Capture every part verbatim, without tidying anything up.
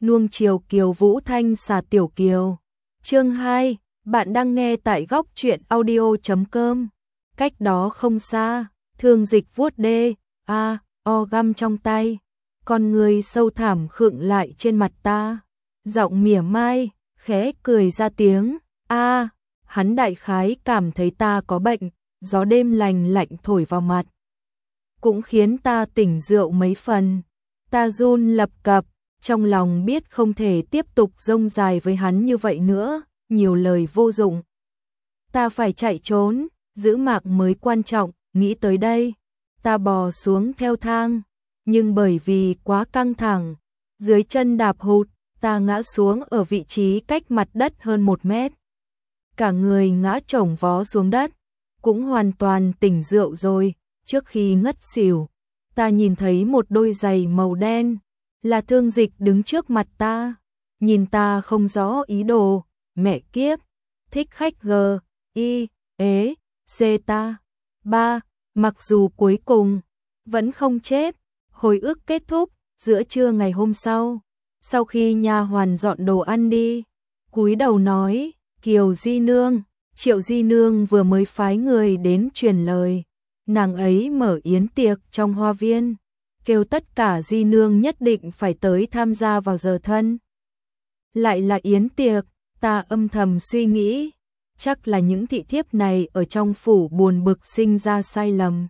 nuông chiều kiều vũ thanh xà tiểu kiều. Chương hai, bạn đang nghe tại góc truyện audio chấm com. Cách đó không xa, Thương Dịch vuốt đê, a, o găm trong tay, con người sâu thẳm khựng lại trên mặt ta, giọng mỉa mai, khẽ cười ra tiếng, a, hắn đại khái cảm thấy ta có bệnh, gió đêm lành lạnh thổi vào mặt, cũng khiến ta tỉnh rượu mấy phần. Ta run lập cập, trong lòng biết không thể tiếp tục rông dài với hắn như vậy nữa, nhiều lời vô dụng. Ta phải chạy trốn, giữ mạng mới quan trọng, nghĩ tới đây. Ta bò xuống theo thang, nhưng bởi vì quá căng thẳng, dưới chân đạp hụt, ta ngã xuống ở vị trí cách mặt đất hơn một mét. Cả người ngã chồng vó xuống đất, cũng hoàn toàn tỉnh rượu rồi. Trước khi ngất xỉu, ta nhìn thấy một đôi giày màu đen, là Thương Dịch đứng trước mặt ta, nhìn ta không rõ ý đồ, mẹ kiếp, thích khách g, y, ế, c ta. Ba, mặc dù cuối cùng, vẫn không chết, hồi ức kết thúc, giữa trưa ngày hôm sau, sau khi nha hoàn dọn đồ ăn đi, cúi đầu nói, Kiều Di Nương, Triệu Di Nương vừa mới phái người đến truyền lời. Nàng ấy mở yến tiệc trong hoa viên, kêu tất cả di nương nhất định phải tới tham gia vào giờ thân. Lại là yến tiệc, ta âm thầm suy nghĩ, chắc là những thị thiếp này ở trong phủ buồn bực sinh ra sai lầm.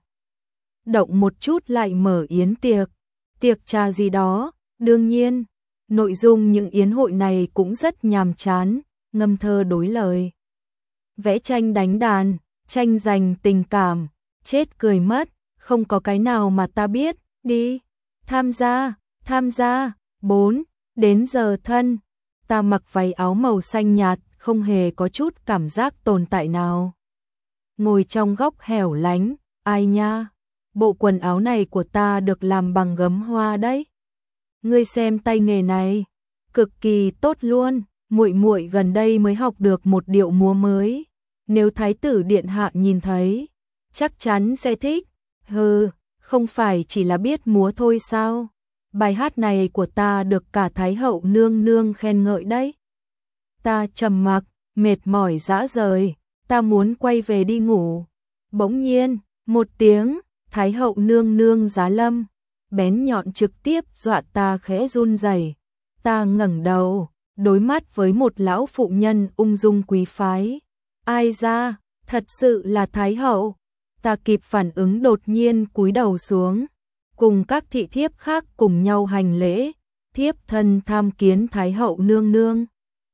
Động một chút lại mở yến tiệc, tiệc trà gì đó, đương nhiên, nội dung những yến hội này cũng rất nhàm chán, ngâm thơ đối lời, vẽ tranh đánh đàn, tranh giành tình cảm. Chết cười mất, không có cái nào mà ta biết, đi, tham gia, tham gia. Bốn, đến giờ thân, ta mặc váy áo màu xanh nhạt, không hề có chút cảm giác tồn tại nào. Ngồi trong góc hẻo lánh, ai nha, bộ quần áo này của ta được làm bằng gấm hoa đấy. Ngươi xem tay nghề này, cực kỳ tốt luôn, muội muội gần đây mới học được một điệu múa mới, nếu thái tử điện hạ nhìn thấy, chắc chắn sẽ thích. Hừ, không phải chỉ là biết múa thôi sao? Bài hát này của ta được cả Thái hậu nương nương khen ngợi đấy. Ta trầm mặc, mệt mỏi rã rời, ta muốn quay về đi ngủ. Bỗng nhiên, một tiếng, Thái hậu nương nương giá lâm, bén nhọn trực tiếp dọa ta khẽ run rẩy. Ta ngẩng đầu, đối mắt với một lão phụ nhân ung dung quý phái. Ai ra, thật sự là Thái hậu. Ta kịp phản ứng đột nhiên cúi đầu xuống, cùng các thị thiếp khác cùng nhau hành lễ, thiếp thân tham kiến Thái hậu nương nương.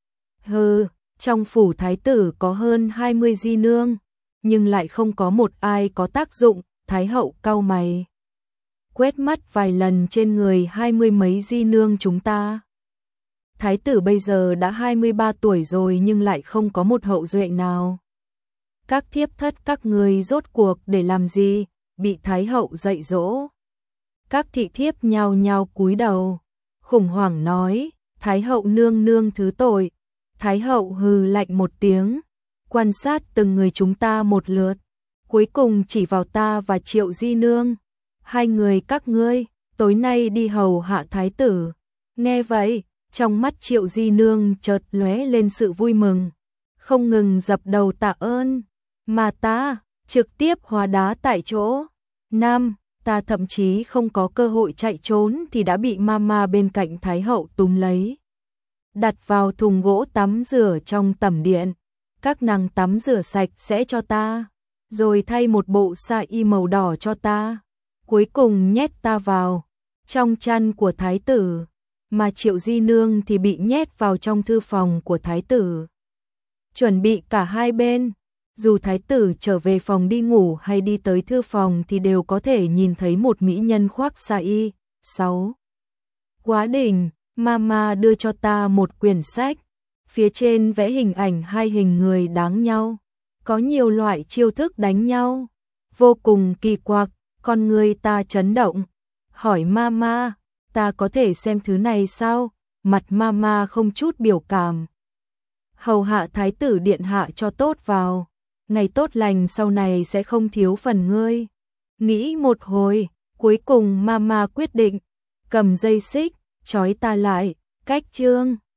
Hừ, trong phủ thái tử có hơn hai mươi di nương, nhưng lại không có một ai có tác dụng. Thái hậu cau mày, quét mắt vài lần trên người hai mươi mấy di nương chúng ta. Thái tử bây giờ đã hai mươi ba tuổi rồi nhưng lại không có một hậu duệ nào. Các thiếp thất các người rốt cuộc để làm gì, bị Thái hậu dạy dỗ. Các thị thiếp nhao nhao cúi đầu, khủng hoảng nói, Thái hậu nương nương thứ tội. Thái hậu hừ lạnh một tiếng, quan sát từng người chúng ta một lượt, cuối cùng chỉ vào ta và Triệu Di Nương. Hai người các ngươi, tối nay đi hầu hạ thái tử. Nghe vậy, trong mắt Triệu Di Nương chợt lóe lên sự vui mừng, không ngừng dập đầu tạ ơn. Mà ta, trực tiếp hóa đá tại chỗ. Năm, ta thậm chí không có cơ hội chạy trốn thì đã bị mama bên cạnh Thái hậu túm lấy, đặt vào thùng gỗ tắm rửa trong tẩm điện. Các nàng tắm rửa sạch sẽ cho ta, rồi thay một bộ sa y màu đỏ cho ta, cuối cùng nhét ta vào trong chăn của thái tử, mà Triệu Di Nương thì bị nhét vào trong thư phòng của thái tử. Chuẩn bị cả hai bên, dù thái tử trở về phòng đi ngủ hay đi tới thư phòng thì đều có thể nhìn thấy một mỹ nhân khoác sa y. Sáu. Quá đỉnh, mama đưa cho ta một quyển sách, phía trên vẽ hình ảnh hai hình người đáng nhau, có nhiều loại chiêu thức đánh nhau, vô cùng kỳ quặc. Con người ta chấn động, hỏi mama, ta có thể xem thứ này sao? Mặt mama không chút biểu cảm. Hầu hạ thái tử điện hạ cho tốt vào, ngày tốt lành sau này sẽ không thiếu phần ngươi. Nghĩ một hồi, cuối cùng mama quyết định, cầm dây xích, trói ta lại, Cách chương